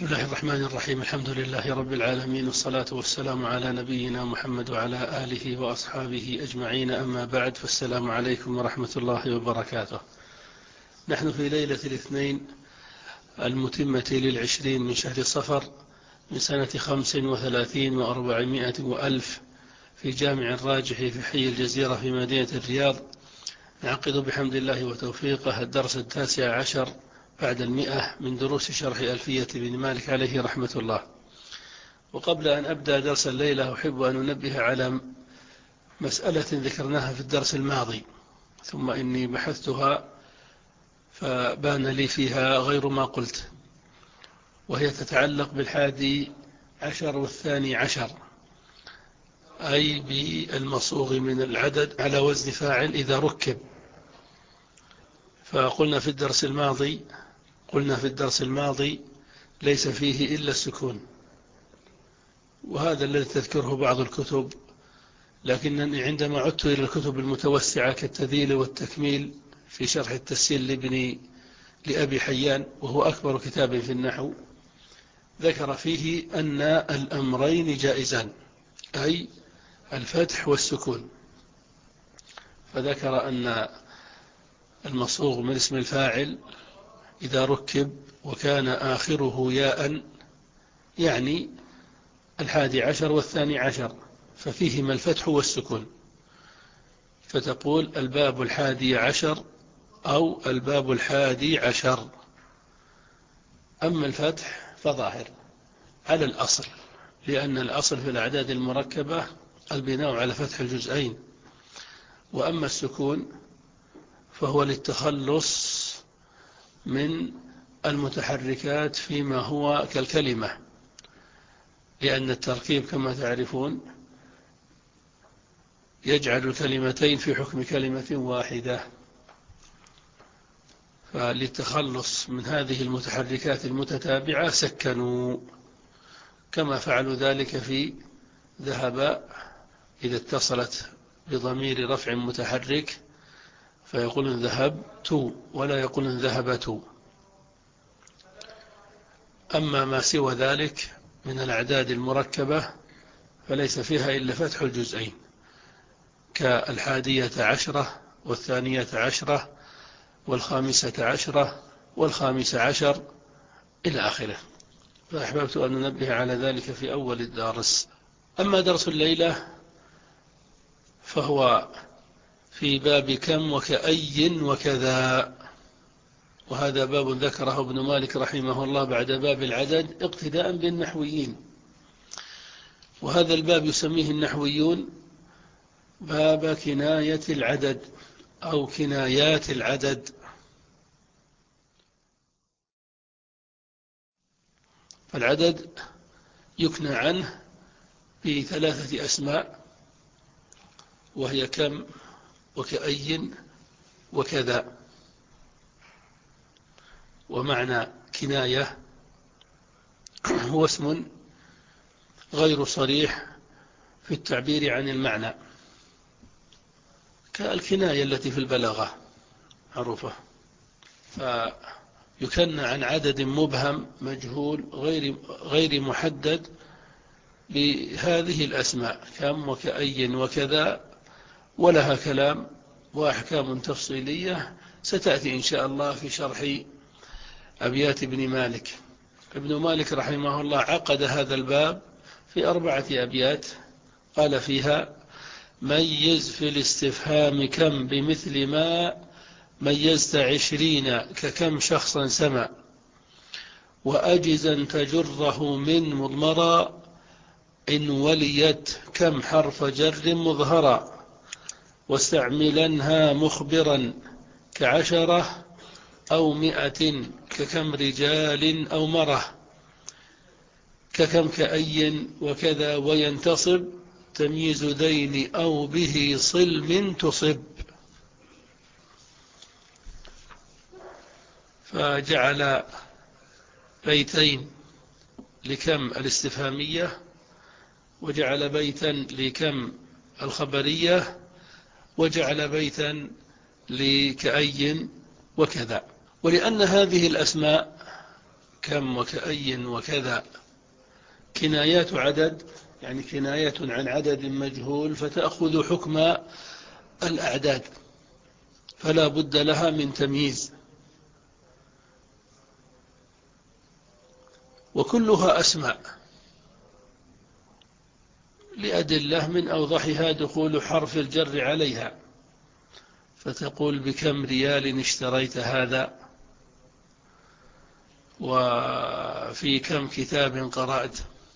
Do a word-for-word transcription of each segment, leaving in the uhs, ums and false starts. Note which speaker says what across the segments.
Speaker 1: بسم الله الرحمن الرحيم. الحمد لله رب العالمين، والصلاة والسلام على نبينا محمد وعلى آله وأصحابه أجمعين. أما بعد، فالسلام عليكم ورحمة الله وبركاته. نحن في ليلة الاثنين المتمة للعشرين من شهر صفر من سنة خمس وثلاثين وأربعمائة وألف في جامع الراجح في حي الجزيرة في مدينة الرياض، نعقد بحمد الله وتوفيقه الدرس التاسع عشر بعد المئة من دروس شرح ألفية بن مالك عليه رحمة الله. وقبل أن أبدأ درس الليلة أحب أن أنبه على مسألة ذكرناها في الدرس الماضي، ثم إني بحثتها فبان لي فيها غير ما قلت، وهي تتعلق بالحادي عشر والثاني عشر، أي بالمصوغ من العدد على وزن فاعل إذا ركب. فقلنا في الدرس الماضي قلنا في الدرس الماضي ليس فيه إلا السكون، وهذا الذي تذكره بعض الكتب، لكنني عندما عدت إلى الكتب المتوسعة كالتذيل والتكميل في شرح التسهيل لابن لأبي حيان، وهو أكبر كتاب في النحو، ذكر فيه أن الأمرين جائزان، أي الفتح والسكون. فذكر أن المصوغ من اسم الفاعل إذا ركب وكان آخره ياء، يعني الحادي عشر والثاني عشر، ففيهما الفتح والسكون، فتقول الباب الحادي عشر أو الباب الحادي عشر. أما الفتح فظاهر على الأصل، لأن الأصل في الأعداد المركبة البناء على فتح الجزئين، وأما السكون فهو للتخلص من المتحركات فيما هو كالكلمة، لأن التركيب كما تعرفون يجعل الكلمتين في حكم كلمة واحدة، فللتخلص من هذه المتحركات المتتابعة سكنوا، كما فعلوا ذلك في ذهب إذا اتصلت بضمير رفع متحرك فيقولون ذهبت ولا يقولون ذهبت. أما ما سوى ذلك من الأعداد المركبة فليس فيها إلا فتح الجزئين، كالحادية عشرة والثانية عشرة والخامسة عشرة والخامسة عشر إلى آخره. فأحببت أن ننبه على ذلك في أول الدرس. أما درس الليلة فهو في باب كم وكأي وكذا، وهذا باب ذكره ابن مالك رحمه الله بعد باب العدد اقتداء بالنحويين، وهذا الباب يسميه النحويون باب كناية العدد أو كنايات العدد. فالعدد يكنى عنه بثلاثة أسماء، وهي كم وكأي وكذا. ومعنى كناية هو اسم غير صريح في التعبير عن المعنى، كالكناية التي في البلاغة معروفة، فيكنى عن عدد مبهم مجهول غير غير محدد بهذه الأسماء كم وكأي وكذا، ولها كلام وأحكام تفصيلية ستأتي إن شاء الله في شرح أبيات ابن مالك. ابن مالك رحمه الله عقد هذا الباب في أربعة أبيات، قال فيها: ميز في الاستفهام كم بمثل ما ميزت عشرين ككم شخصا سما، وأجزا تجره من مضمرا إن وليت كم حرف جر مظهرا، واستعملنها مخبرا كعشرة أو مئة ككم رجال أو مرة، ككم كأي وكذا وينتصب تمييز ذين أو به صلم تصب. فجعل بيتين لكم الاستفهامية، وجعل بيتا لكم الخبرية، وجعل بيتا لكأي وكذا. ولأن هذه الأسماء كم وكأي وكذا كنايات عدد، يعني كناية عن عدد مجهول، فتأخذ حكم الأعداد، فلا بد لها من تمييز. وكلها أسماء لأدلة، من أوضحها دخول حرف الجر عليها، فتقول بكم ريال اشتريت هذا، وفي كم كتاب قرأت،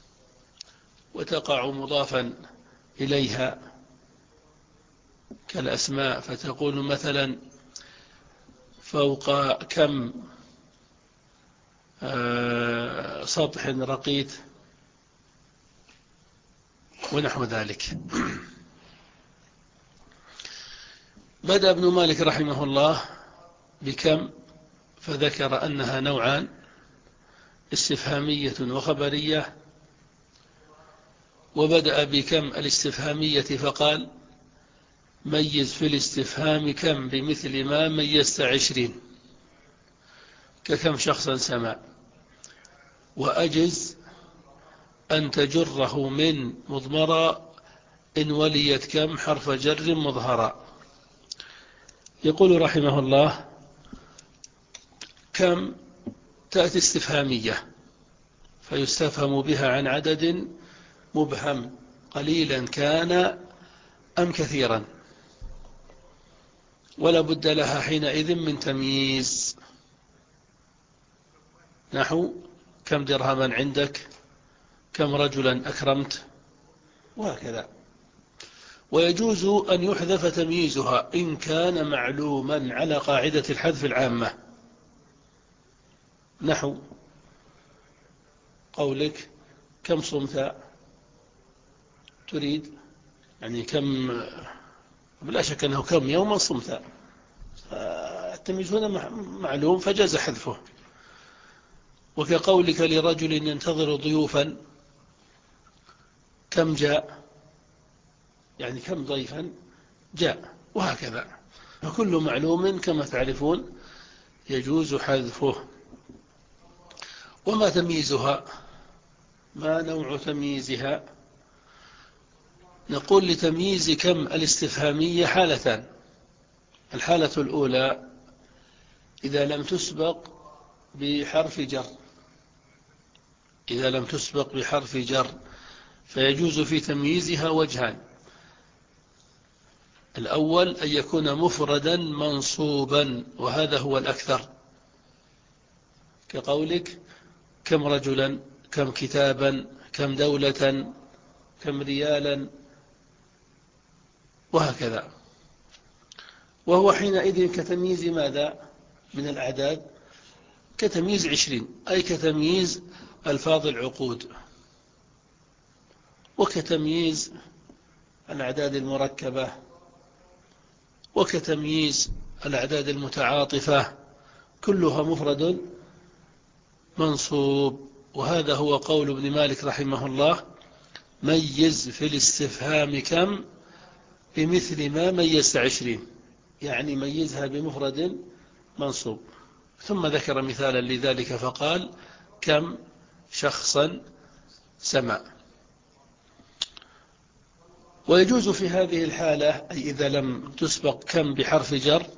Speaker 1: وتقع مضافا إليها كالأسماء، فتقول مثلا فوق كم سطح رقيت، ونحو ذلك. بدأ ابن مالك رحمه الله بكم، فذكر أنها نوعان: استفهامية وخبرية. وبدأ بكم الاستفهامية فقال: ميز في الاستفهام كم بمثل ما ميزت عشرين، ككم شخصا سمع. وأجز أن تجره من مضمرة إن وليت كم حرف جر مظهرا. يقول رحمه الله: كم تأتي استفهامية، فيستفهم بها عن عدد مبهم قليلا كان أم كثيرا، ولا بد لها حينئذ من تمييز، نحو كم درهما عندك، كم رجلا أكرمت، وهكذا. ويجوز أن يحذف تمييزها إن كان معلوما على قاعدة الحذف العامة، نحو قولك كم صمت، تريد يعني كم، بلا شك أنه كم يوما صمت، التمييز هنا معلوم فجاز حذفه. وكقولك لرجل ينتظر ضيوفا كم جاء، يعني كم ضيفا جاء، وهكذا. فكل معلوم كما تعرفون يجوز حذفه. وما تمييزها؟ ما نوع تمييزها؟ نقول لتمييز كم الاستفهامية حالتان: الحالة الأولى إذا لم تسبق بحرف جر، إذا لم تسبق بحرف جر فيجوز في تمييزها وجهان: الأول أن يكون مفردا منصوبا، وهذا هو الأكثر، كقولك كم رجلا، كم كتابا، كم دولة، كم ريالا، وهكذا. وهو حينئذ كتمييز ماذا من الأعداد؟ كتمييز عشرين، أي كتمييز ألفاظ العقود، وكتمييز الأعداد المركبة، وكتمييز الأعداد المتعاطفة، كلها مفرد منصوب. وهذا هو قول ابن مالك رحمه الله: ميز في الاستفهام كم بمثل ما ميزت عشرين، يعني ميزها بمفرد منصوب. ثم ذكر مثالا لذلك فقال: كم شخصا سمع. ويجوز في هذه الحالة، أي إذا لم تسبق كم بحرف جر،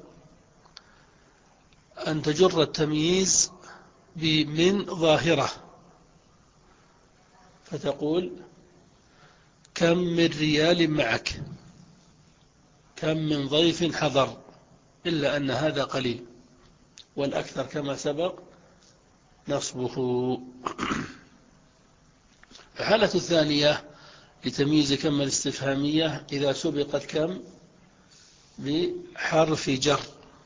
Speaker 1: أن تجر التمييز بمن ظاهرة، فتقول كم من ريال معك، كم من ضيف حضر، إلا أن هذا قليل، والأكثر كما سبق نصبه. الحالة الثانية لتمييز كم الاستفهامية إذا سبقت كم بحرف جر،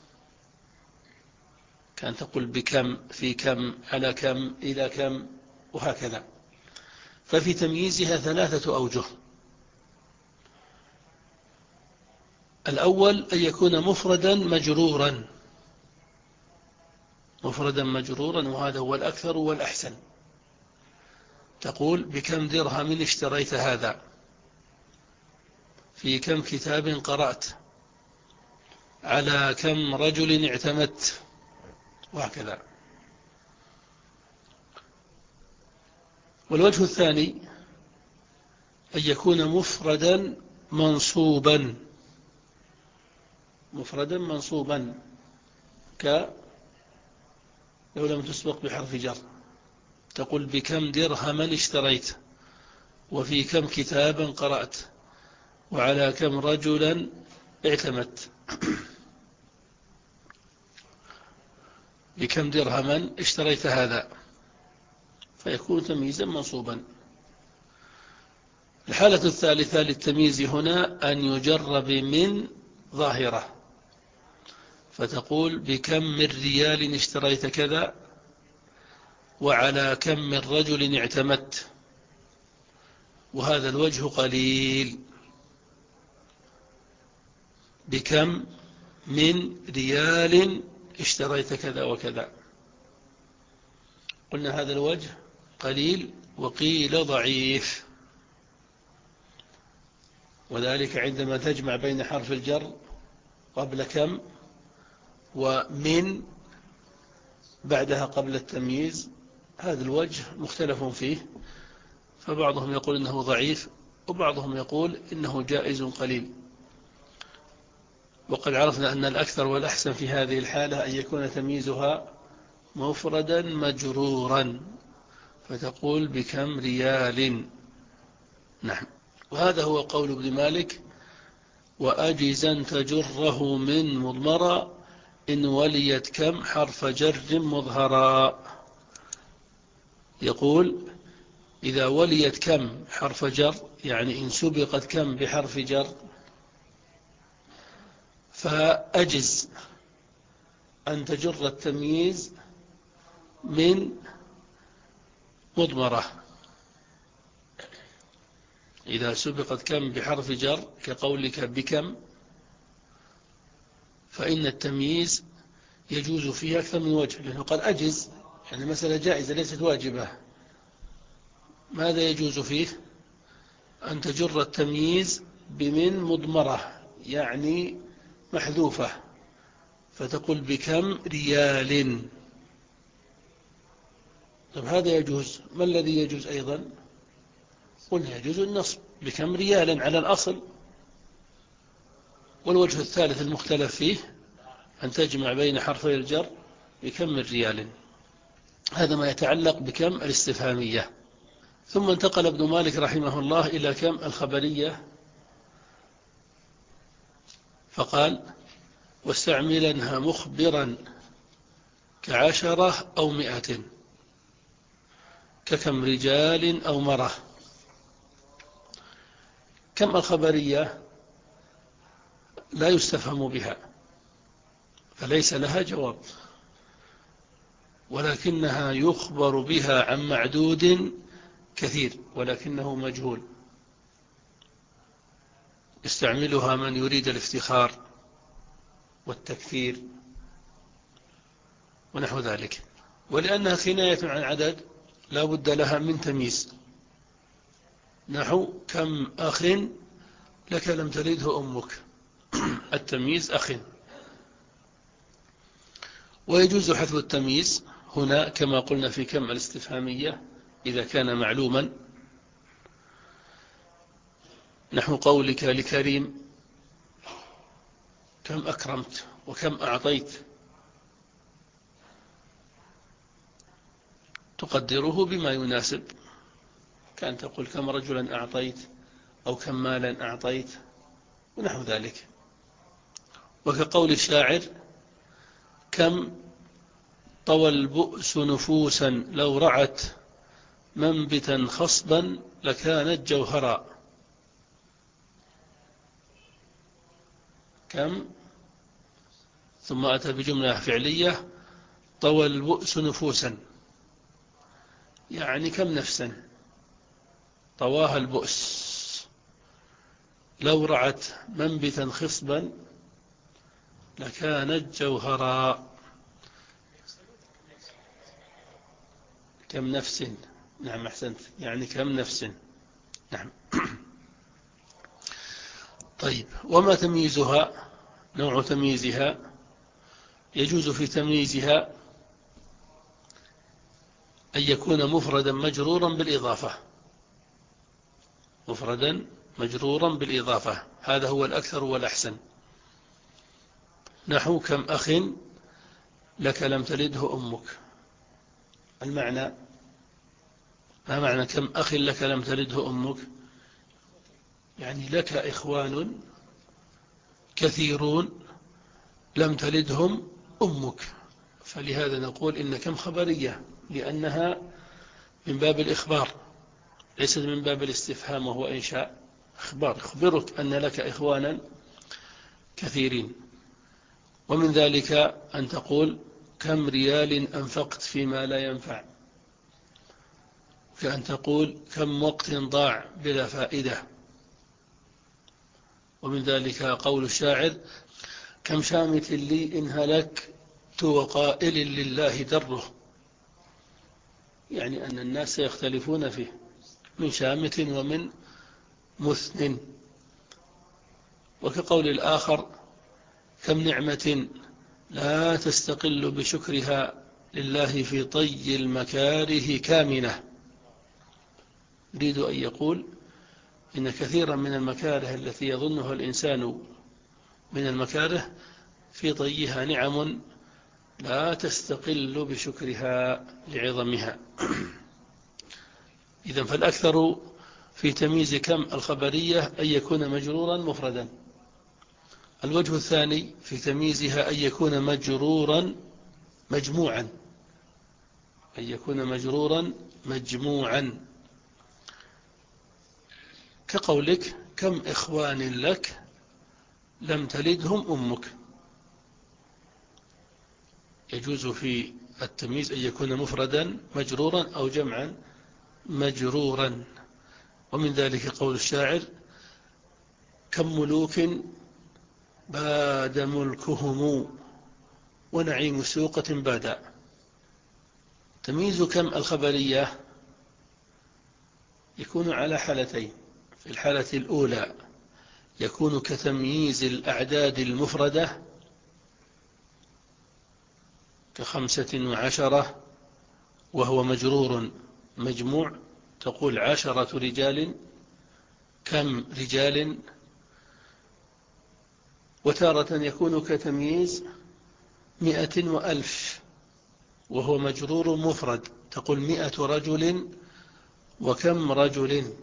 Speaker 1: كان تقول بكم، في كم، على كم، إلى كم، وهكذا. ففي تمييزها ثلاثة أوجه: الأول أن يكون مفردا مجرورا، مفردا مجرورا، وهذا هو الأكثر والأحسن. تقول بكم درهم اشتريت هذا، في كم كتاب قرأت، على كم رجل اعتمدت، وهكذا. والوجه الثاني أن يكون مفردا منصوبا مفردا منصوبا ك لو لم تسبق بحرف جر، تقول بكم درهما اشتريت، وفي كم كتابا قرأت، وعلى كم رجلا اعتمدت. بكم درهما اشتريت هذا، فيكون تمييزا منصوبا. الحالة الثالثة للتمييز هنا أن يجر بمن ظاهرة، فتقول بكم من ريال اشتريت كذا، وعلى كم من رجل اعتمدت، وهذا الوجه قليل. بكم من ريال اشتريت كذا وكذا، قلنا هذا الوجه قليل وقيل ضعيف، وذلك عندما تجمع بين حرف الجر قبل كم ومن بعدها قبل التمييز، هذا الوجه مختلف فيه، فبعضهم يقول إنه ضعيف، وبعضهم يقول إنه جائز قليل. وقد عرفنا أن الأكثر والأحسن في هذه الحالة أن يكون تمييزها مفردا مجرورا، فتقول بكم ريال. نعم. وهذا هو قول ابن مالك: وأجزا تجره من مضمرا إن وليت كم حرف جر مظهرا. يقول إذا وليت كم حرف جر، يعني إن سبقت كم بحرف جر، فأجز أن تجر التمييز من مضمرة. إذا سبقت كم بحرف جر كقولك بكم، فإن التمييز يجوز فيها أكثر من وجه، لأنه قال أجز، يعني مسألة جائزة ليست واجبة. ماذا يجوز فيه؟ أن تجر التمييز بمن مضمرة، يعني محذوفة، فتقول بكم ريال. طب هذا يجوز. ما الذي يجوز أيضا؟ قلنا يجوز النصب بكم ريالا على الأصل. والوجه الثالث المختلف فيه أن تجمع بين حرفي الجر بكم من ريال. هذا ما يتعلق بكم الاستفهامية. ثم انتقل ابن مالك رحمه الله إلى كم الخبرية، فقال: واستعملنها مخبرا كعشرة أو مئة، ككم رجال أو مرة. كم الخبرية لا يستفهم بها، فليس لها جواب، ولكنها يخبر بها عن معدود كثير ولكنه مجهول، يستعملها من يريد الافتخار والتكثير ونحو ذلك. ولأنها كناية عن عدد لا بد لها من تمييز، نحو كم أخ لك لم تلده أمك، التمييز أخ. ويجوز حذف التمييز هنا كما قلنا في كم الاستفهامية إذا كان معلوما، نحو قولك لكريم كم أكرمت وكم أعطيت، تقدره بما يناسب، كان تقول كم رجلا أعطيت أو كم مالا أعطيت ونحو ذلك. وكقول الشاعر: كم طوى البؤس نفوسا لو رعت منبتا خصبا لكانت جوهرا. كم، ثم أتى بجملة فعلية: طوى البؤس نفوسا، يعني كم نفسا طواها البؤس، لو رعت منبتا خصبا لكانت جوهرا. كم نفس، نعم أحسنت، يعني كم نفس. نعم. طيب، وما تمييزها؟ نوع تمييزها: يجوز في تمييزها أن يكون مفردا مجرورا بالإضافة، مفردا مجرورا بالإضافة، هذا هو الأكثر والأحسن. نحو كم أخ لك لم تلده أمك. المعنى، ما معنى كم أخ لك لم تلده أمك؟ يعني لك إخوان كثيرون لم تلدهم أمك، فلهذا نقول إن كم خبرية، لأنها من باب الإخبار ليست من باب الاستفهام وهو إنشاء. إخبار، يخبرك أن لك إخوانا كثيرين. ومن ذلك أن تقول كم ريال أنفقت فيما لا ينفع، كأن تقول كم وقت ضاع بلا فائدة. ومن ذلك قول الشاعر كم شامت لي إن هلكت وقائل لله دره، يعني أن الناس يختلفون فيه من شامت ومن مثن. وكقول الآخر كم نعمة لا تستقل بشكرها لله في طي المكاره كامنة، يريد أن يقول إن كثيرا من المكاره التي يظنها الإنسان من المكاره في طيها نعم لا تستقل بشكرها لعظمها. إذن فالأكثر في تمييز كم الخبرية أن يكون مجرورا مفردا. الوجه الثاني في تمييزها أن يكون مجرورا مجموعا، أن يكون مجرورا مجموعا، كقولك كم إخوان لك لم تلدهم أمك. يجوز في التمييز أن يكون مفردا مجرورا أو جمعا مجرورا. ومن ذلك قول الشاعر كم ملوك باد ملكهم ونعيم سوقة بادا. تمييز كم الخبرية يكون على حالتين. في الحالة الأولى يكون كتمييز الأعداد المفردة كخمسة وعشرة وهو مجرور مجموع، تقول عشرة رجال كم رجال. وتارة يكون كتمييز مئة وألف وهو مجرور مفرد، تقول مئة رجل وكم رجل.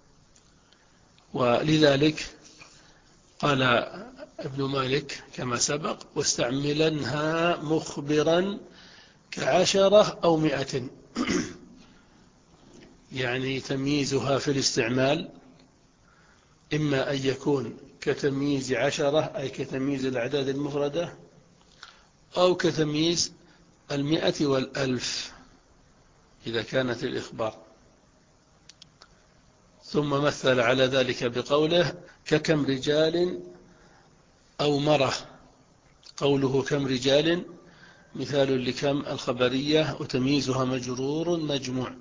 Speaker 1: ولذلك قال ابن مالك كما سبق واستعملنها مخبرا كعشرة أو مئة يعني تمييزها في الاستعمال إما أن يكون كتمييز عشرة أي كتمييز الأعداد المفردة، أو كتمييز المئة والألف إذا كانت الإخبار. ثم مثل على ذلك بقوله ككم رجال أو مرة. قوله كم رجال مثال لكم الخبرية وتمييزها مجرور مجموع،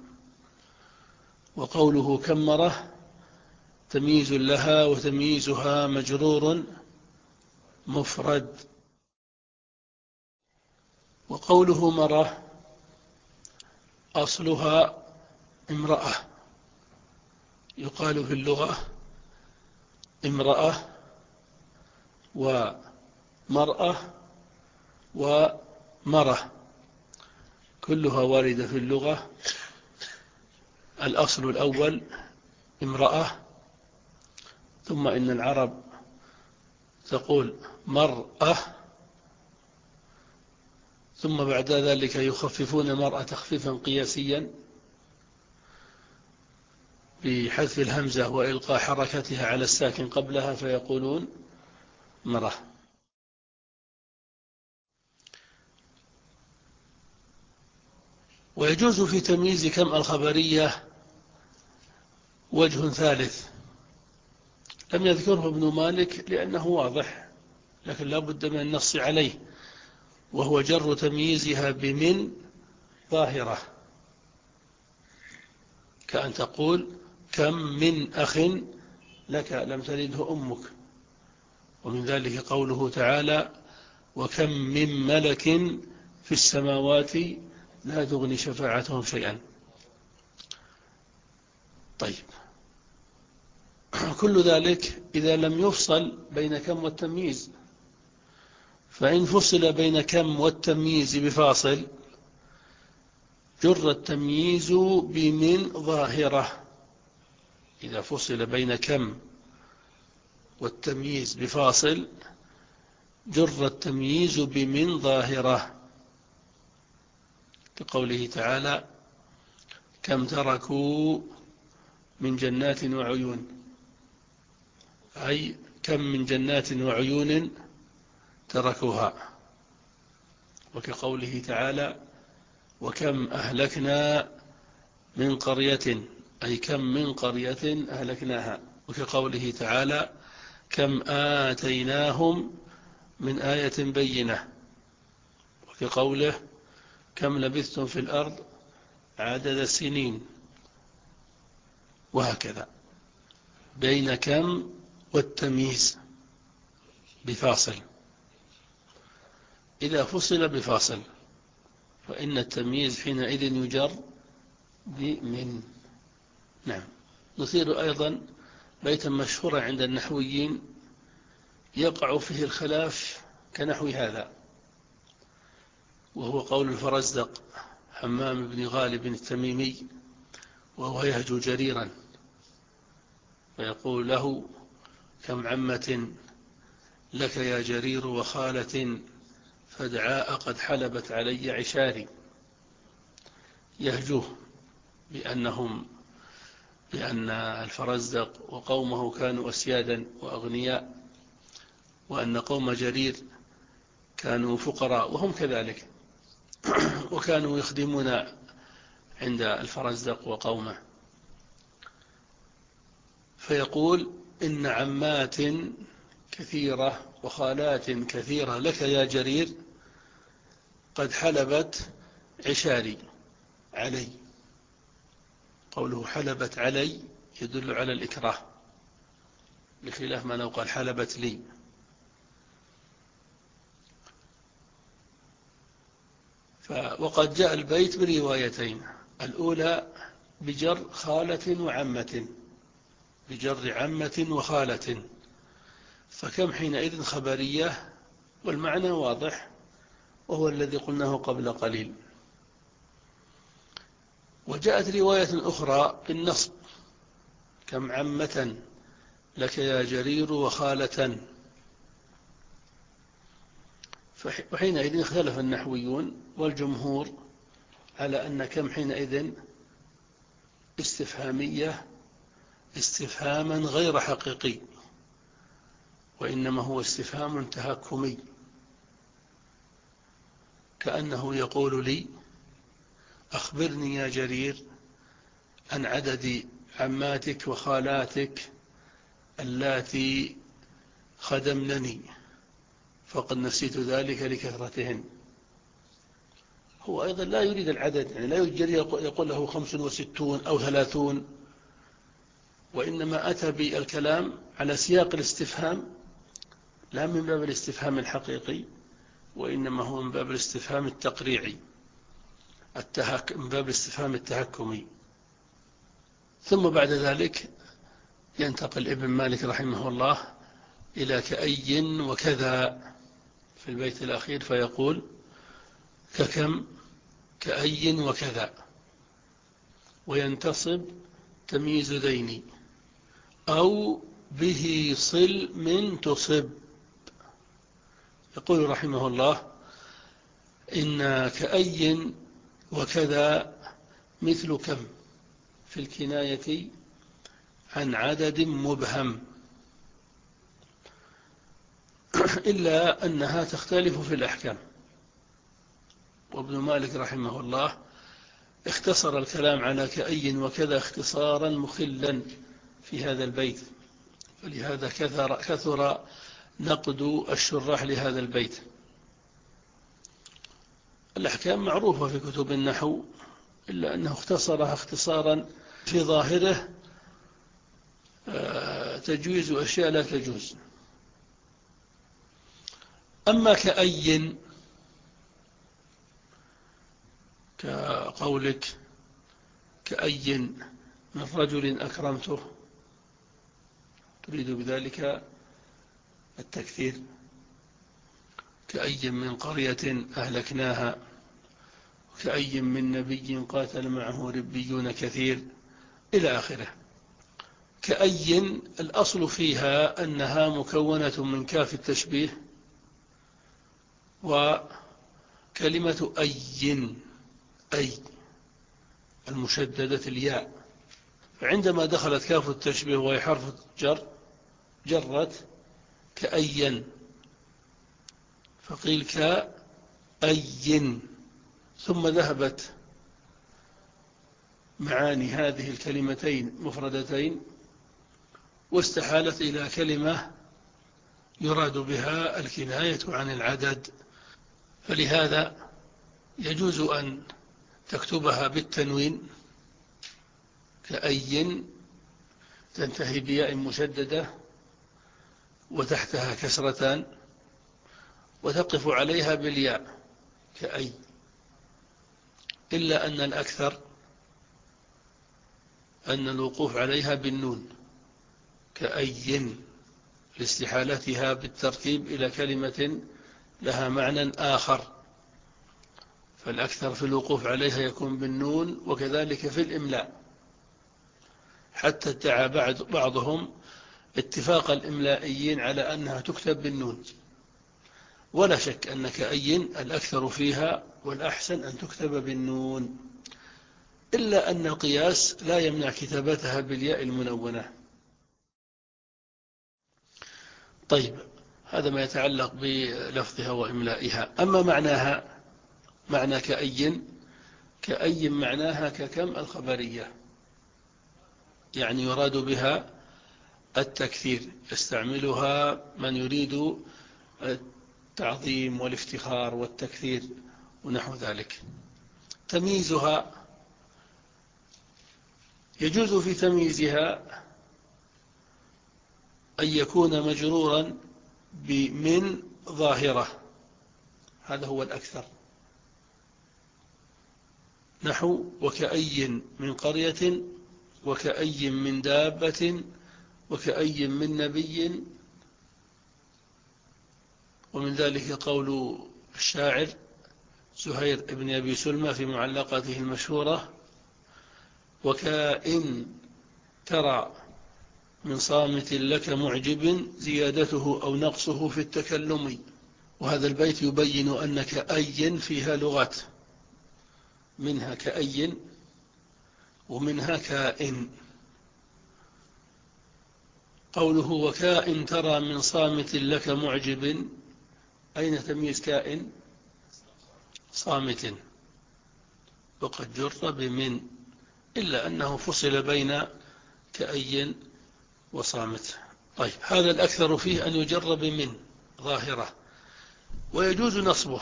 Speaker 1: وقوله كم مرة تمييز لها وتمييزها مجرور مفرد. وقوله مرة أصلها امرأة، يقال في اللغة امرأة ومرأة ومرة، كلها واردة في اللغة. الأصل الأول امرأة، ثم إن العرب تقول مرأة، ثم بعد ذلك يخففون المرأة تخفيفا قياسيا بحذف الهمزة وإلقاء حركتها على الساكن قبلها فيقولون مرة. ويجوز في تمييز كم الخبرية وجه ثالث لم يذكره ابن مالك لأنه واضح، لكن لا بد من النص عليه، وهو جر تمييزها بمن ظاهرة، كأن تقول كم من أخ لك لم تلده أمك. ومن ذلك قوله تعالى وكم من ملك في السماوات لا تغني شفاعتهم شيئا. طيب، كل ذلك إذا لم يفصل بين كم والتمييز. فإن فصل بين كم والتمييز بفاصل جر التمييز بمن ظاهرة. إذا فصل بين كم والتمييز بفاصل جر التمييز بمن ظاهرة، كقوله تعالى: كم تركوا من جنات وعيون، أي كم من جنات وعيون تركوها. وكقوله تعالى: وكم أهلكنا من قرية، أي كم من قرية أهلكناها. وكقوله تعالى: كم آتيناهم من آية بينة. وكقوله: كم لبثتم في الأرض عدد السنين. وهكذا بين كم والتمييز بفاصل. إذا فصل بفاصل فإن التمييز حينئذ يجر بمن. نعم. نثير أيضا بيتا مشهورا عند النحويين يقع فيه الخلاف كنحو هذا، وهو قول الفرزدق حمام بن غالب التميمي، وهو يهجو جريرا فيقول له: كم عمة لك يا جرير وخالة فدعاء قد حلبت علي عشاري. يهجوه بأنهم بأن الفرزدق وقومه كانوا أسيادا وأغنياء، وأن قوم جرير كانوا فقراء وهم كذلك، وكانوا يخدمون عند الفرزدق وقومه. فيقول: إن عمات كثيرة وخالات كثيرة لك يا جرير قد حلبت عشاري علي. قوله حلبت علي يدل على الإكراه، بخلاف ما لو قال حلبت لي. وقد جاء البيت بروايتين: الأولى بجر خالة وعمة، بجر عمة وخالة، فكم حينئذ خبرية، والمعنى واضح وهو الذي قلناه قبل قليل. وجاءت رواية أخرى بالنصب: كم عمة لك يا جرير وخالة. وحينئذ اختلف النحويون والجمهور على أن كم حينئذ استفهامية استفهاما غير حقيقي، وإنما هو استفهام تهكمي، كأنه يقول لي: أخبرني يا جرير عن عدد عماتك وخالاتك اللاتي خدمنني فقد نسيت ذلك لكثرتهن. هو أيضا لا يريد العدد، يعني لا يجري يقول له خمس وستون أو ثلاثون، وإنما أتى بالكلام على سياق الاستفهام، لا من باب الاستفهام الحقيقي، وإنما هو من باب الاستفهام التقريعي، التهك من باب الاستفهام التهكمي. ثم بعد ذلك ينتقل ابن مالك رحمه الله إلى كأي وكذا في البيت الأخير، فيقول: ككم كأي وكذا، وينتصب تمييز ذين أو به صل من تصب. يقول رحمه الله: إن كأي وكذا مثل كم في الكناية عن عدد مبهم، إلا أنها تختلف في الأحكام. وابن مالك رحمه الله اختصر الكلام على كأي وكذا اختصارا مخلا في هذا البيت، فلهذا كثر, كثر نقد الشراح لهذا البيت. الأحكام معروفة في كتب النحو، إلا أنه اختصرها اختصارا في ظاهره تجويز أشياء لا تجوز. أما كأي كقولك كأي من رجل أكرمته، تريد بذلك التكثير. كأي من قرية أهلكناها، كأي من نبي قاتل معه ربيون كثير، إلى آخره. كأي الأصل فيها أنها مكونة من كاف التشبيه وكلمة أي، أي المشددة الياء، فعندما دخلت كاف التشبيه وهي حرف جر جرت كأي، فقيل كأي، ثم ذهبت معاني هذه الكلمتين مفردتين واستحالت إلى كلمة يراد بها الكناية عن العدد، فلهذا يجوز أن تكتبها بالتنوين كأي تنتهي بياء مشددة وتحتها كسرتان وتقف عليها بالياء كأي، إلا أن الأكثر أن الوقوف عليها بالنون كأي لاستحالتها بالتركيب إلى كلمة لها معنى آخر، فالأكثر في الوقوف عليها يكون بالنون، وكذلك في الإملاء، حتى ادعى بعضهم اتفاق الإملائيين على أنها تكتب بالنون، ولا شك أن كأي الأكثر فيها والأحسن أن تكتب بالنون، إلا أن القياس لا يمنع كتابتها بالياء المنونة. طيب، هذا ما يتعلق بلفظها وإملائها. أما معناها، معنى كأي، كأي معناها ككم الخبرية، يعني يراد بها التكثير، يستعملها من يريد التعظيم والافتخار والتكثير ونحو ذلك. تمييزها، يجوز في تمييزها أن يكون مجرورا بمن ظاهرة، هذا هو الأكثر، نحو وكأي من قرية وكأي من دابة وكأي من نبي. ومن ذلك قول الشاعر زهير بن أبي سلمى في معلقاته المشهورة: وكائن ترى من صامت لك معجب زيادته أو نقصه في التكلم. وهذا البيت يبين أن كأي فيها لغات، منها كأي ومنها كائن. قوله وكائن ترى من صامت لك معجب، أين تمييز كائن؟ صامت، وقد جر بمن، إلا أنه فصل بين كأي وصامت. طيب، هذا الأكثر فيه أن يجر بمن ظاهرة، ويجوز نصبه،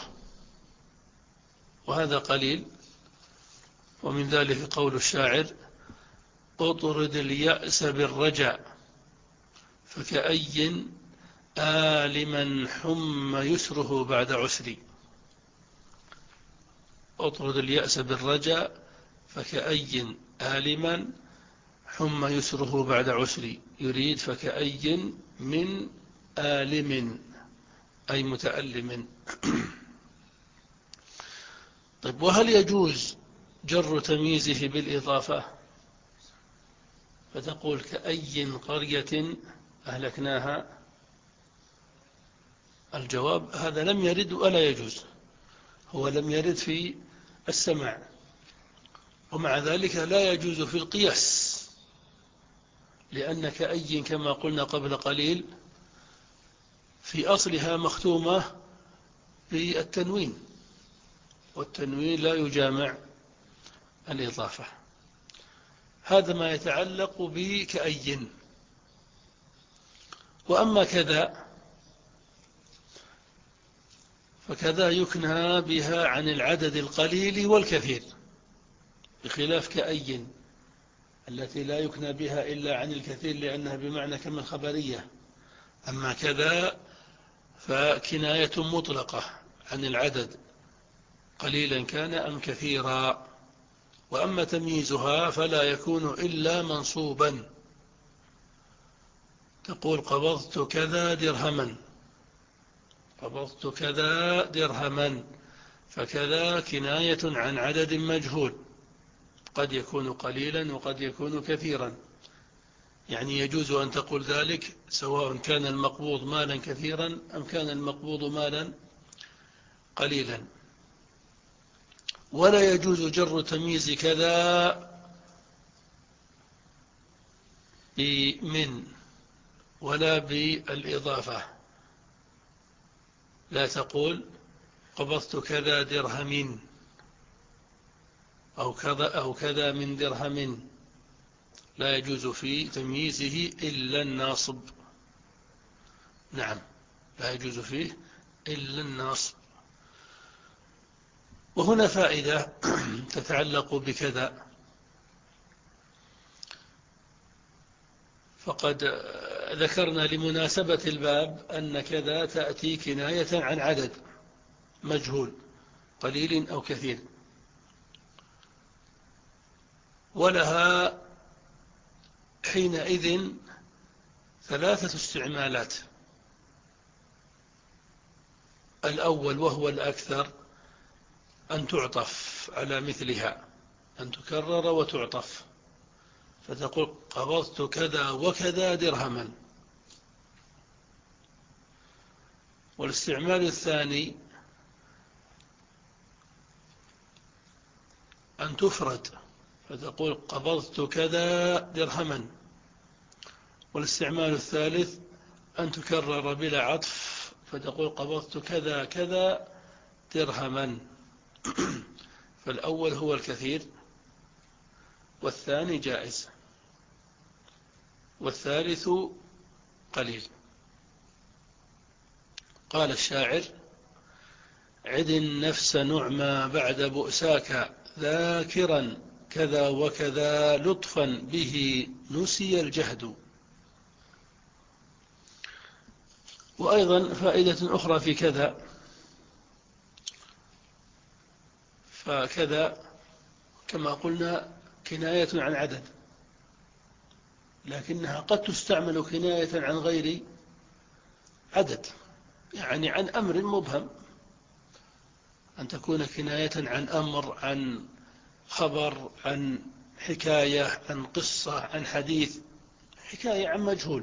Speaker 1: وهذا قليل. ومن ذلك قول الشاعر: اطرد اليأس بالرجاء فكأي آلما حم يسره بعد عسري. اطرد اليأس بالرجاء فكأي آلما حم يسره بعد عسري، يريد فكأي من آلم أي متألم. طيب، وهل يجوز جر تمييزه بالإضافة؟ فتقول كأي قرية أهلكناها. الجواب: هذا لم يرد ولا يجوز، هو لم يرد في السماع، ومع ذلك لا يجوز في القياس، لأن كأي كما قلنا قبل قليل في أصلها مختومة بالتنوين، والتنوين لا يجامع الإضافة. هذا ما يتعلق بكأي. وأما كذا فكذا يكنى بها عن العدد القليل والكثير، بخلاف كأي التي لا يكنى بها إلا عن الكثير لأنها بمعنى كم الخبرية. أما كذا فكناية مطلقة عن العدد قليلا كان أم كثيرا. وأما تمييزها فلا يكون إلا منصوبا. تقول قبضت كذا درهما، قبضت كذا درهما، فكذا كناية عن عدد مجهول، قد يكون قليلا وقد يكون كثيرا. يعني يجوز أن تقول ذلك سواء كان المقبوض مالا كثيرا أم كان المقبوض مالا قليلا. ولا يجوز جر تمييز كذا بمن ولا بالإضافة. لا تقول قبضت كذا درهم أو كذا أو كذا من درهم، لا يجوز في تمييزه إلا الناصب. نعم، لا يجوز فيه إلا الناصب. وهنا فائدة تتعلق بكذا. فقد ذكرنا لمناسبة الباب أن كذا تأتي كناية عن عدد مجهول قليل أو كثير، ولها حينئذ ثلاثة استعمالات. الأول وهو الأكثر أن تعطف على مثلها، أن تكرر وتعطف، فتقول قبضت كذا وكذا درهما. والاستعمال الثاني أن تفرد، فتقول قبضت كذا درهما. والاستعمال الثالث أن تكرر بلا عطف، فتقول قبضت كذا كذا درهما. فالأول هو الكثير، والثاني جائز، والثالث قليل. قال الشاعر: عد النفس نعما بعد بؤساك، ذاكرا كذا وكذا لطفا به نسي الجهد. وأيضا فائدة أخرى في كذا، فكذا كما قلنا كناية عن عدد، لكنها قد تستعمل كناية عن غير عدد، يعني عن أمر مبهم، أن تكون كناية عن أمر، عن خبر، عن حكاية، عن قصة، عن حديث، حكاية عن مجهول.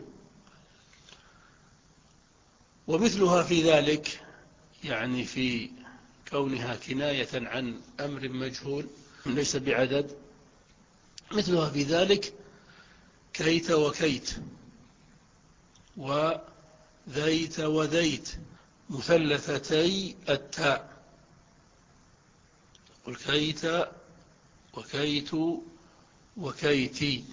Speaker 1: ومثلها في ذلك، يعني في كونها كناية عن أمر مجهول ليس بعدد، مثلها في ذلك كيت وكيت، وذيت وذيت، مثلثتي التاء. قل كيت وكيت وكيتي،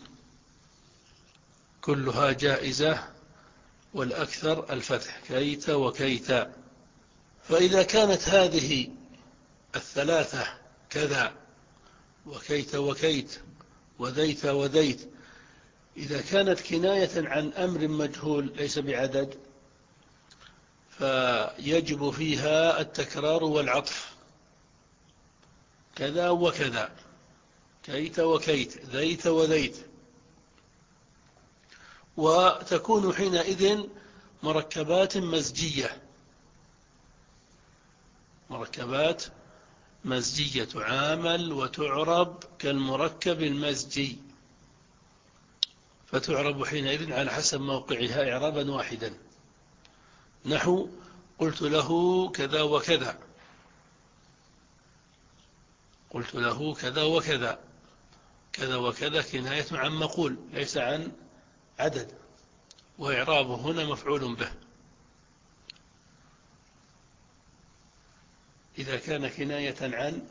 Speaker 1: كلها جائزة، والأكثر الفتح، كيت وكيتا. فإذا كانت هذه الثلاثة كذا وكيت وكيت وذيت وذيت، إذا كانت كناية عن أمر مجهول ليس بعدد، فيجب فيها التكرار والعطف، كذا وكذا، كيت وكيت، ذيت وذيت. وتكون حينئذ مركبات مزجية، مركبات مزجية تعامل وتعرب كالمركب المزجي، فتعرب حينئذ على حسب موقعها إعرابا واحدا. نحو قلت له كذا وكذا، قلت له كذا وكذا، كذا وكذا كناية عن مقول ليس عن عدد، وإعرابه هنا مفعول به. إذا كان كناية عن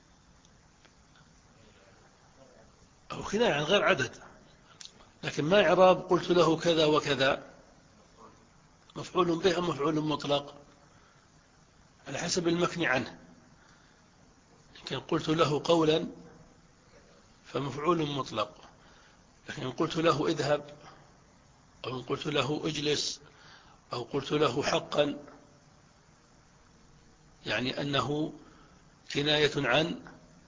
Speaker 1: أو كناية عن غير عدد، لكن ما إعراب قلت له كذا وكذا؟ مفعول به أم مفعول مطلق؟ على حسب المكني عنه. إن قلت له قولا فمفعول مطلق، لكن إن قلت له اذهب، أو إن قلت له اجلس، أو قلت له حقا، يعني أنه كناية عن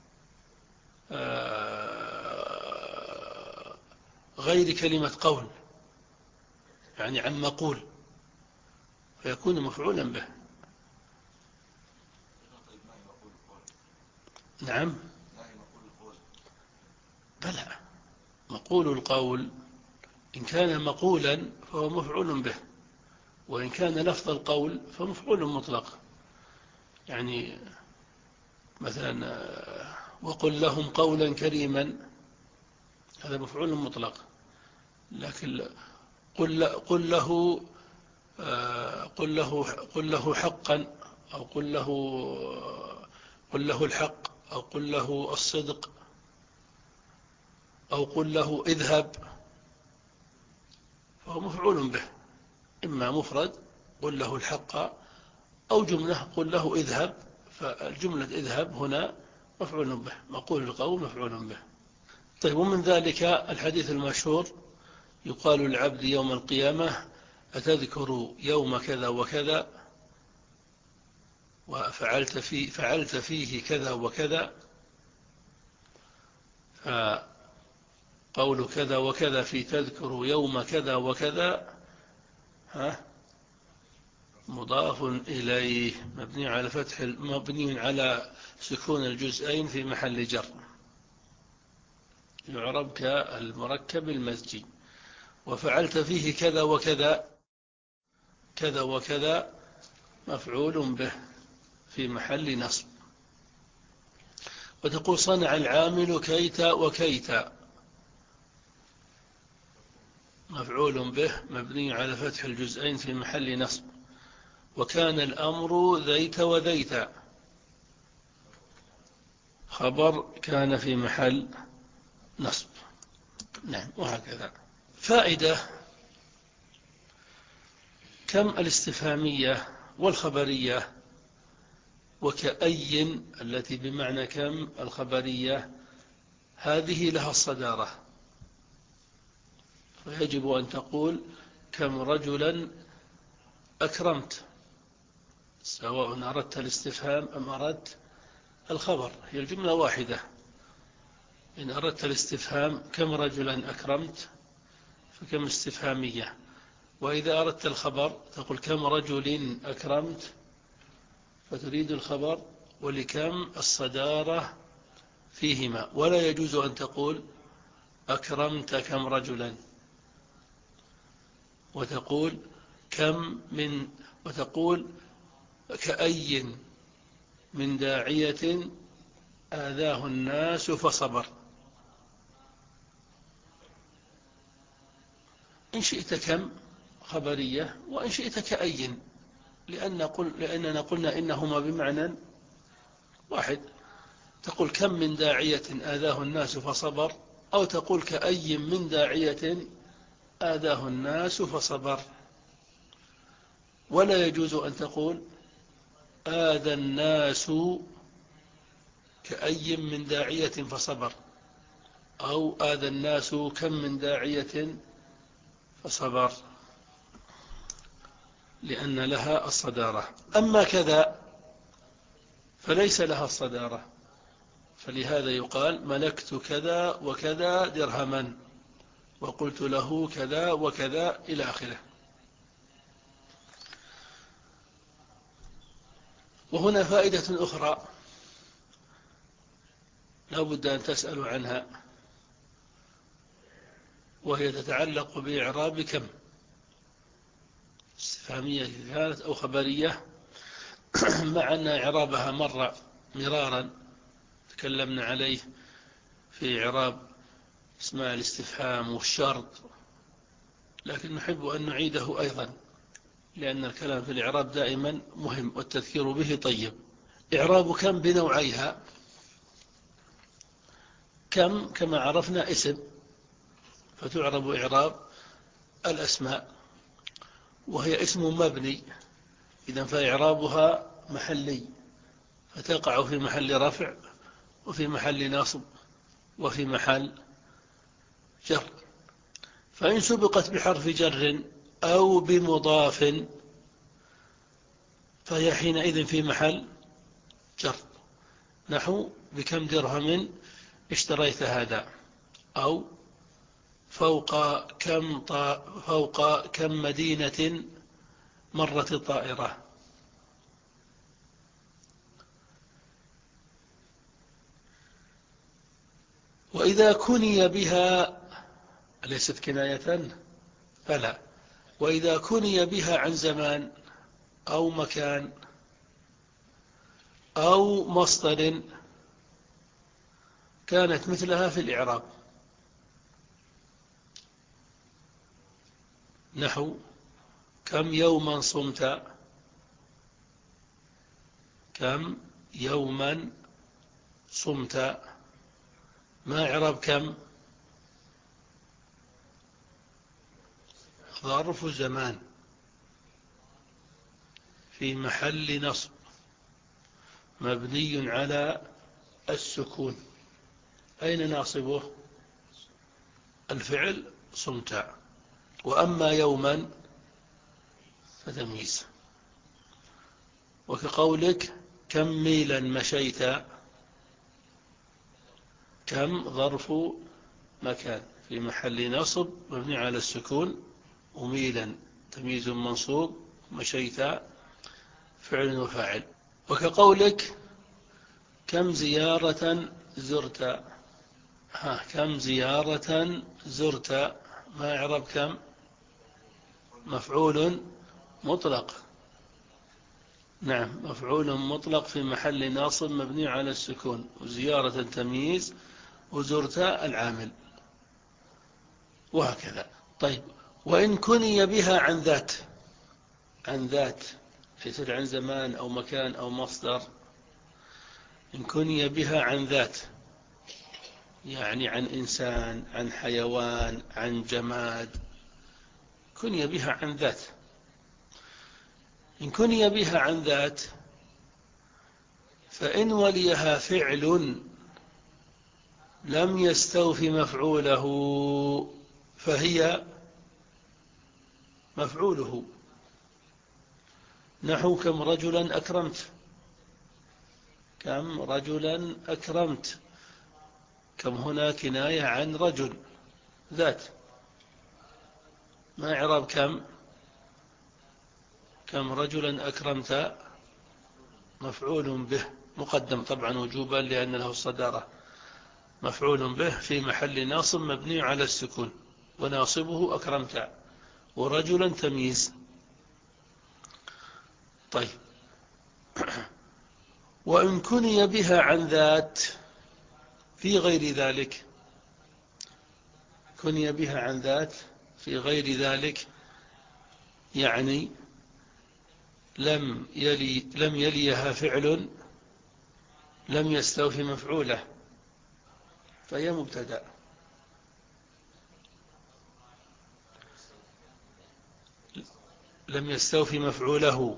Speaker 1: غير كلمة قول، يعني عن مقول، فيكون مفعولا به. نعم، بلى، مقول القول إن كان مقولا فهو مفعول به، وإن كان لفظ القول فمفعول مطلق. يعني مثلا وقل لهم قولا كريما، هذا مفعول مطلق. لكن قل, قل له قل له قل له حقا، أو قل له قل له الحق، أو قل له الصدق، أو قل له اذهب، فهو مفعول به، إما مفرد قل له الحق، أو جملة قل له اذهب، فالجملة اذهب هنا مفعول به، مقول القول مفعول به. طيب، ومن ذلك الحديث المشهور يقال العبد يوم القيامة أتذكر يوم كذا وكذا وفعلت فيه, فعلت فيه كذا وكذا، فقول كذا وكذا في تذكر يوم كذا وكذا ها مضاف إليه مبني على فتح مبني على سكون الجزئين في محل جر، يعرب كالمركب المزجي. وفعلت فيه كذا وكذا، كذا وكذا مفعول به في محل نصب. وتقول صنع العامل كيت وكيت، مفعول به مبني على فتح الجزئين في محل نصب. وكان الأمر ذيت وذيت، خبر كان في محل نصب. نعم، وهكذا. فائدة: كم الاستفهامية والخبرية وكأي التي بمعنى كم الخبرية هذه لها الصدارة، فيجب أن تقول كم رجلا أكرمت، سواء أردت الاستفهام أم أردت الخبر، هي الجملة واحدة. إن أردت الاستفهام كم رجلا أكرمت فكم استفهامية، وإذا أردت الخبر تقول كم رجل أكرمت فتريد الخبر، ولكم الصدارة فيهما. ولا يجوز أن تقول أكرمت كم رجلا، وتقول كم من وتقول كأي من داعية آذاه الناس فصبر. إن شئت كم خبرية، وإن شئت كأي، لأن قل لأننا قلنا إنهما بمعنى واحد. تقول كم من داعية آذاه الناس فصبر، أو تقول كأي من داعية آذاه الناس فصبر. ولا يجوز أن تقول آذى الناس كأي من داعية فصبر، أو آذى الناس كم من داعية فصبر، لأن لها الصدارة. أما كذا فليس لها الصدارة، فلهذا يقال ملكت كذا وكذا درهما، وقلت له كذا وكذا إلى آخره. وهنا فائدة أخرى لا بد أن تسألوا عنها، وهي تتعلق بإعراب كم، استفهامية كانت أو خبرية، مع أن إعرابها مر مرارا تكلمنا عليه في إعراب اسماء الاستفهام والشرط، لكن نحب أن نعيده أيضا، لأن الكلام في الإعراب دائما مهم والتذكير به طيب. إعراب كم بنوعيها: كم كما عرفنا اسم، فتعرب إعراب الأسماء، وهي اسم مبني، إذن فإعرابها محلي، فتقع في محل رفع وفي محل نصب وفي محل جر. فإن سبقت بحرف جر أو بمضاف فهي حينئذ في محل جر. نحو بكم درهم اشتريت هذا، أو فوق كم, فوق كم مدينة مرت الطائرة. وإذا كني بها، أليست كناية؟ فلا. وإذا كني بها عن زمان أو مكان أو مصدر كانت مثلها في الإعراب. نحو كم يوما صمت، كم يوما صمت، ما إعراب كم؟ ظرف زمان في محل نصب مبني على السكون. أين ناصبه؟ الفعل صمت. وأما يوما فتمييز. وكقولك كم ميلا مشيت، كم ظرف مكان في محل نصب مبني على السكون، وميلا تمييز منصوب، مشيت فعل وفاعل. وكقولك كم زيارة زرت، ها كم زيارة زرت، ما إعراب كم؟ مفعول مطلق. نعم، مفعول مطلق في محل ناصب مبني على السكون، وزيارة تمييز، وزرت العامل، وهكذا. طيب، وإن كني بها عن ذات، عن ذات ليست عن زمان أو مكان أو مصدر. إن كني بها عن ذات يعني عن إنسان، عن حيوان، عن جماد، كني بها عن ذات. إن كني بها عن ذات فإن وليها فعل لم يستوف مفعوله فهي مفعوله. نحو كم رجلا أكرمت، كم رجلا أكرمت، كم هنا كناية عن رجل ذات، ما إعراب كم؟ كم رجلا أكرمت مفعول به مقدم طبعا وجوبا لأن له الصدارة، مفعول به في محل ناصب مبني على السكون، وناصبه أكرمت، ورجلا تمييز. طيب، وإن كني بها عن ذات في غير ذلك، كني بها عن ذات في غير ذلك يعني لم يلي لم يليها فعل لم يستوفي مفعوله فهي مبتدأ. لم يستوفي مفعوله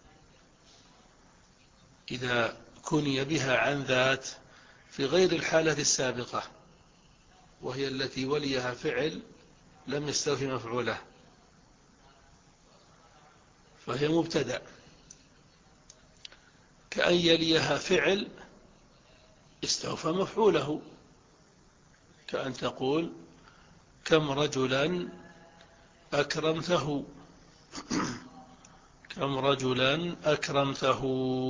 Speaker 1: إذا كني بها عن ذات في غير الحالة السابقة، وهي التي وليها فعل لم يستوفي مفعوله، فهي مبتدأ. كأن يليها فعل استوفى مفعوله، كأن تقول كم رجلا أكرمته، كم رجلا أكرمته،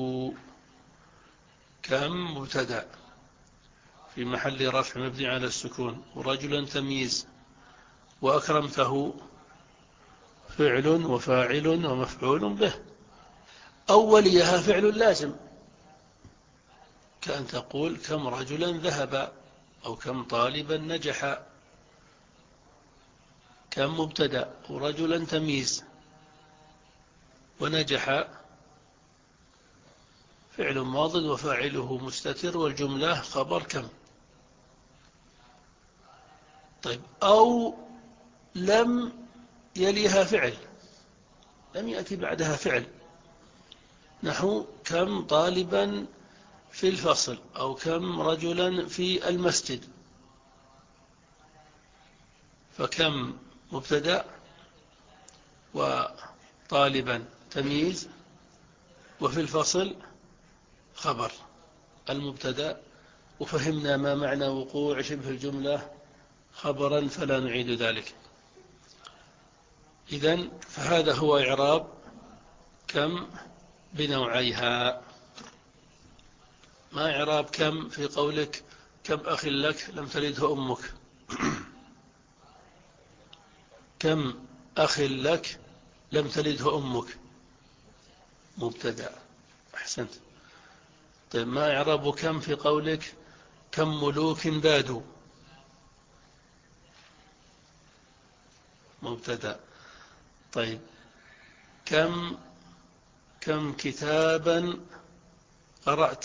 Speaker 1: كم مبتدأ في محل رفع مبني على السكون، ورجلا تمييز، وأكرمته فعل وفاعل ومفعول به. أو وليها فعل لازم، كأن تقول كم رجلا ذهب، أو كم طالبا نجح، كم مبتدأ ورجلا تمييز، ونجح فعل ماض وفاعله مستتر، والجملة خبر كم. طيب، أو لم يليها فعل، لم يأتي بعدها فعل، نحو كم طالبا في الفصل، أو كم رجلا في المسجد، فكم مبتدأ وطالبا تمييز، وفي الفصل خبر. المبتدأ، وفهمنا ما معنى وقوع شبه الجملة خبرا فلا نعيد ذلك. إذن فهذا هو إعراب كم بنوعيها. ما إعراب كم في قولك كم أخ لك لم تلده أمك؟ كم أخ لك لم تلده أمك مبتدأ. أحسنت. طيب ما إعراب كم في قولك كم ملوك بادوا؟ مبتدأ. طيب كم كم كتابا قرأت؟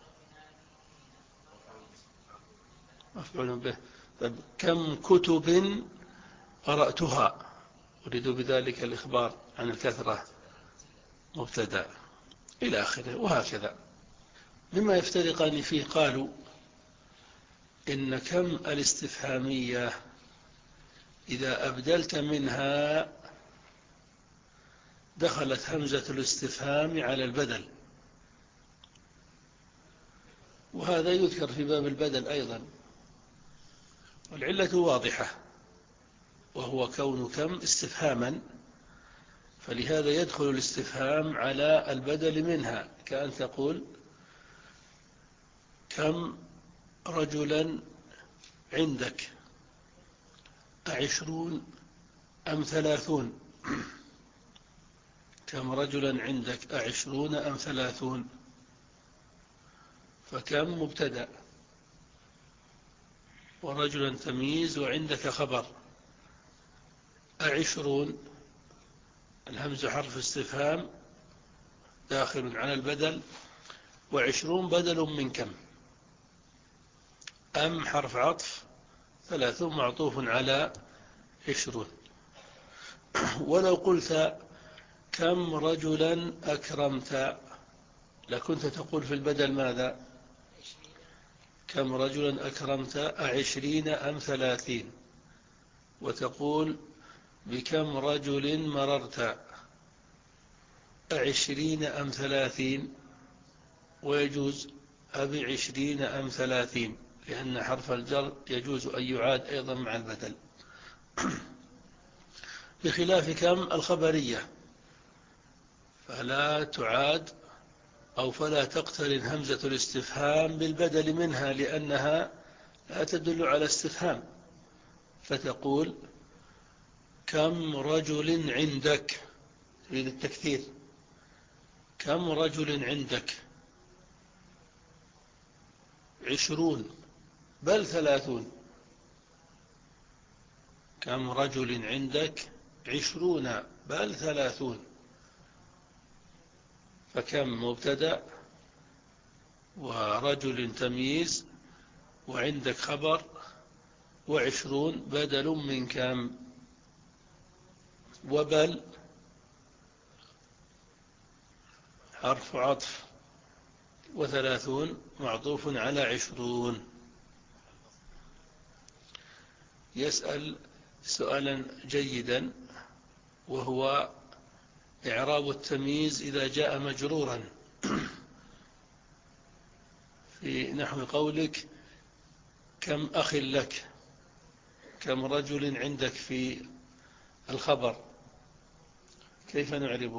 Speaker 1: مفعول به. طيب كم كتب قرأتها؟ أريد بذلك الإخبار عن الكثرة. مبتدأ إلى آخره. وهكذا مما يفترقان فيه قالوا إن كم الاستفهامية إذا أبدلت منها دخلت همزة الاستفهام على البدل، وهذا يذكر في باب البدل أيضا، والعلة واضحة، وهو كون كم استفهاما، فلهذا يدخل الاستفهام على البدل منها، كأن تقول كم رجلا عندك أعشرون أم ثلاثون؟ كم رجلا عندك أعشرون أم ثلاثون؟ فكم مبتدأ ورجلا تمييز وعندك خبر. أعشرون الهمز حرف استفهام داخل على البدل، وعشرون بدل من كم. أم حرف عطف، ثلاثون معطوف على عشرون. ولو قلت كم رجلا أكرمت لكنت تقول في البدل ماذا؟ كم رجلا أكرمت أعشرين أم ثلاثين؟ وتقول بكم رجل مررت أعشرين أم ثلاثين؟ ويجوز أبي عشرين أم ثلاثين، لأن حرف الجر يجوز أن يعاد أيضا مع البدل. بخلاف كم الخبرية فلا تعاد أو فلا تقترن همزة الاستفهام بالبدل منها، لأنها لا تدل على استفهام، فتقول كم رجل عندك، تريد التكثير، كم رجل عندك عشرون بل ثلاثون. كم رجل عندك عشرون بل ثلاثون. فكم مبتدأ ورجل تمييز وعندك خبر، وعشرون بدل من كم. وبل حرف عطف، وثلاثون معطوف على عشرون. يسأل سؤالا جيدا، وهو إعراب التمييز إذا جاء مجرورا في نحو قولك كم أخ لك، كم رجل عندك في الخبر، كيف نعربه؟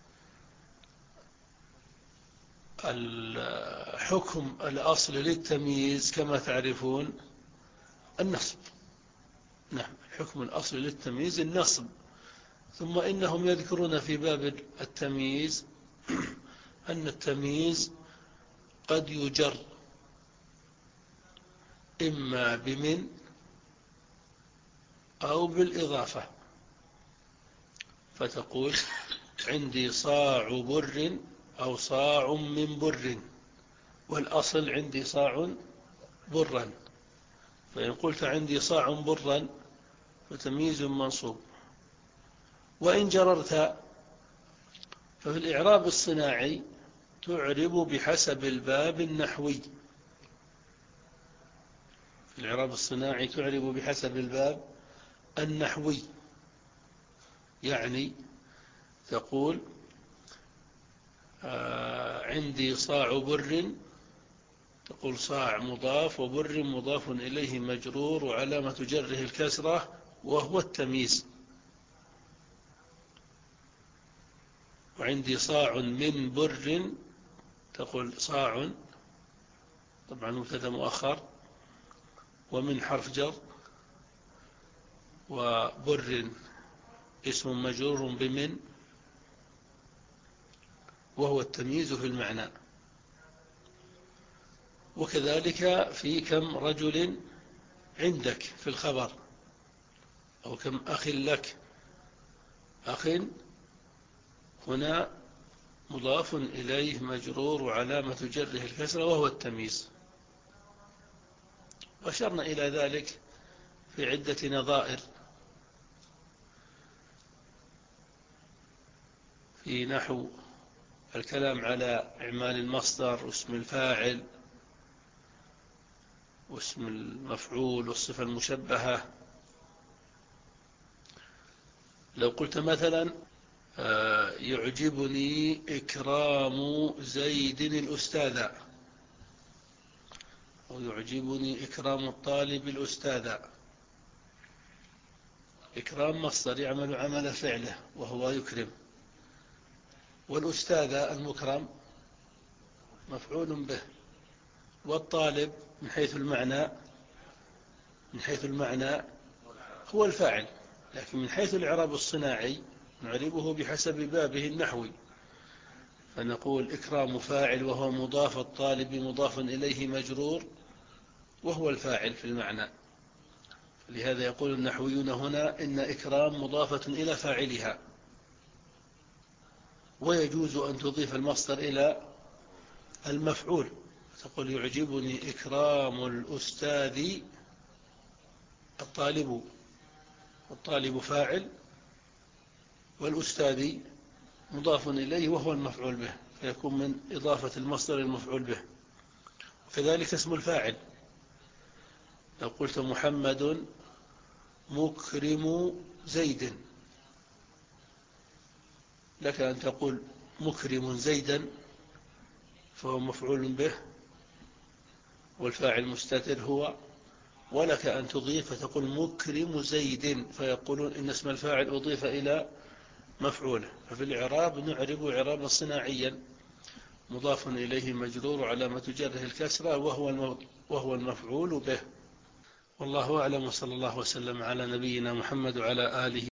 Speaker 1: الحكم الأصل للتمييز كما تعرفون النصب. نعم، الحكم الأصل للتمييز النصب. ثم إنهم يذكرون في باب التمييز أن التمييز قد يجر إما بمن أو بالإضافة، فتقول عندي صاع بر أو صاع من بر، والأصل عندي صاع برا، فإن قلت عندي صاع برا فتمييز منصوب. وإن جررت ففي الإعراب الصناعي تعرب بحسب الباب النحوي. في الإعراب الصناعي تعرب بحسب الباب النحوي، يعني تقول آه عندي صاع بر تقول صاع مضاف وبر مضاف إليه مجرور وعلامة جره الكسرة وهو التمييز. وعندي صاع من بر، تقول صاع طبعا مبتدا مؤخر، ومن حرف جر، وبر اسم مجرور بمن وهو التمييز في المعنى. وكذلك في كم رجل عندك في الخبر، أو كم أخ لك. أخ هنا مضاف إليه مجرور وعلامة جره الكسرة وهو التمييز. وأشرنا إلى ذلك في عدة نظائر في نحو الكلام على إعمال المصدر واسم الفاعل واسم المفعول والصفة المشبهة. لو قلت مثلا يعجبني إكرام زيد الأستاذ، أو يعجبني إكرام الطالب الأستاذ. إكرام مصدر يعمل عمل فعله وهو يكرم، والأستاذ المكرم مفعول به، والطالب من حيث المعنى من حيث المعنى هو الفاعل، لكن من حيث الإعراب الصناعي نعربه بحسب بابه النحوي، فنقول إكرام فاعل وهو مضاف، الطالب مضاف إليه مجرور وهو الفاعل في المعنى. لهذا يقول النحويون هنا إن إكرام مضافة إلى فاعلها، ويجوز أن تضيف المصدر إلى المفعول، تقول يعجبني إكرام الأستاذ الطالب، والطالب فاعل والأستاذ مضاف إليه وهو المفعول به، فيكون من إضافة المصدر المفعول به. وكذلك اسم الفاعل، لو قلت محمد مكرم زيد، لك أن تقول مكرم زيدا فهو مفعول به والفاعل مستتر هو، ولك أن تضيف فتقول مكرم زيد، فيقولون إن اسم الفاعل أضيف إلى مفعوله. ففي الإعراب نعرب إعرابا صناعيا، مضاف إليه مجرور علامة جره الكسرة وهو وهو المفعول به. والله أعلم، وصلى الله وسلم على نبينا محمد وعلى آله